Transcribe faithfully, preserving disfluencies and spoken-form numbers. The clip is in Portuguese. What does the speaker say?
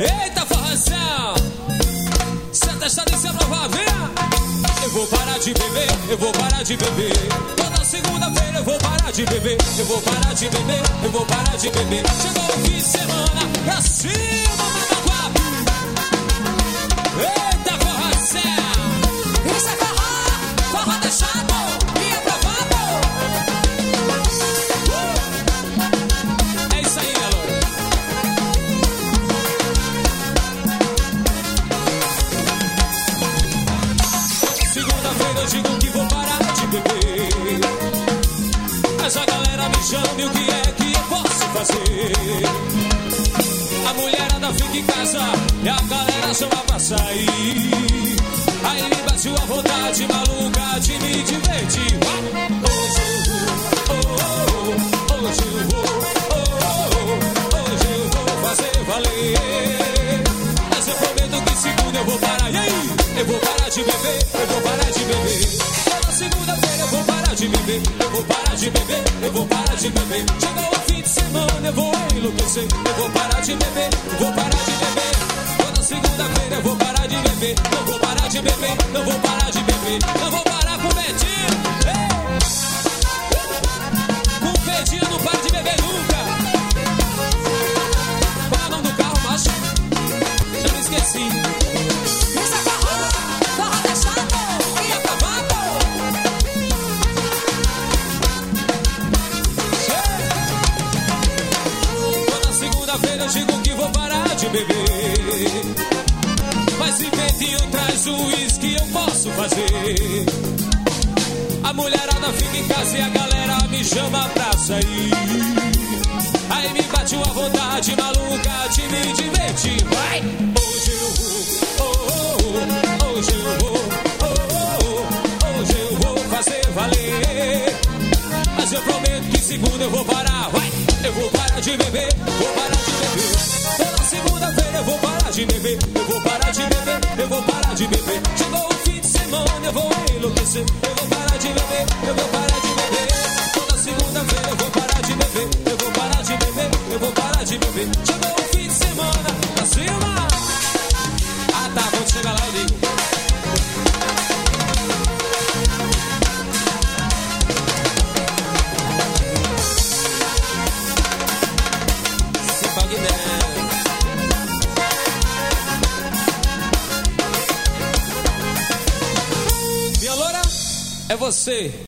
Eita, forração! Senta essa e se aprovar, venha! Eu vou parar de beber, eu vou parar de beber. Toda segunda-feira eu vou parar de beber. Eu vou parar de beber, eu vou parar de beber. Chegou o fim de semana, pra cima, Mamaguape! Eita, forração! Isso é forró, forró deixado e aprovado! Uh! É isso aí, galera! Segunda-feira eu digo que vou parar de beber. Mas a galera me chama e o que é que eu posso fazer? A mulherada fica em casa e a galera chama pra sair. Aí me bateu a vontade maluca de me divertir. Hoje eu vou, oh, oh, oh, hoje eu vou, oh, oh, oh, hoje eu vou fazer valer. Mas eu prometo que segunda eu vou parar. E aí? Eu vou parar de beber, eu vou parar de beber. Toda segunda-feira eu vou parar de beber. Eu vou parar de beber, eu vou parar de beber. Chegou o fim de semana, eu vou enlouquecer. Eu vou parar de beber, eu vou parar de beber. Toda segunda-feira eu vou parar de beber. Eu vou parar de beber, eu vou parar de beber. Eu vou parar com o Betinho. Ei! Com o Betinho não para de beber nunca. Qual é o nome do carro, macho? Já me esqueci. Eu digo que vou parar de beber. Mas se Betinho traz o uísque eu posso fazer. A mulherada fica em casa e a galera me chama pra sair. Aí me bateu a vontade maluca de me divertir. Vai! Hoje eu vou, oh, oh, oh, hoje eu vou, oh, oh, oh, hoje eu vou fazer valer. Mas eu prometo que segunda eu vou parar. Vai! Eu vou parar de beber, vou parar de beber. Toda segunda-feira eu vou parar de beber. Eu vou parar de beber, eu vou parar de beber. Chegou o fim de semana, eu vou enlouquecer. Eu vou parar de beber, eu vou parar de beber. Toda segunda-feira eu vou parar de beber. Eu vou parar de beber, eu vou parar de beber. Chegou o fim de semana, pra cima. Ah tá, quando chegar lá eu ligo. Minha loura, é você.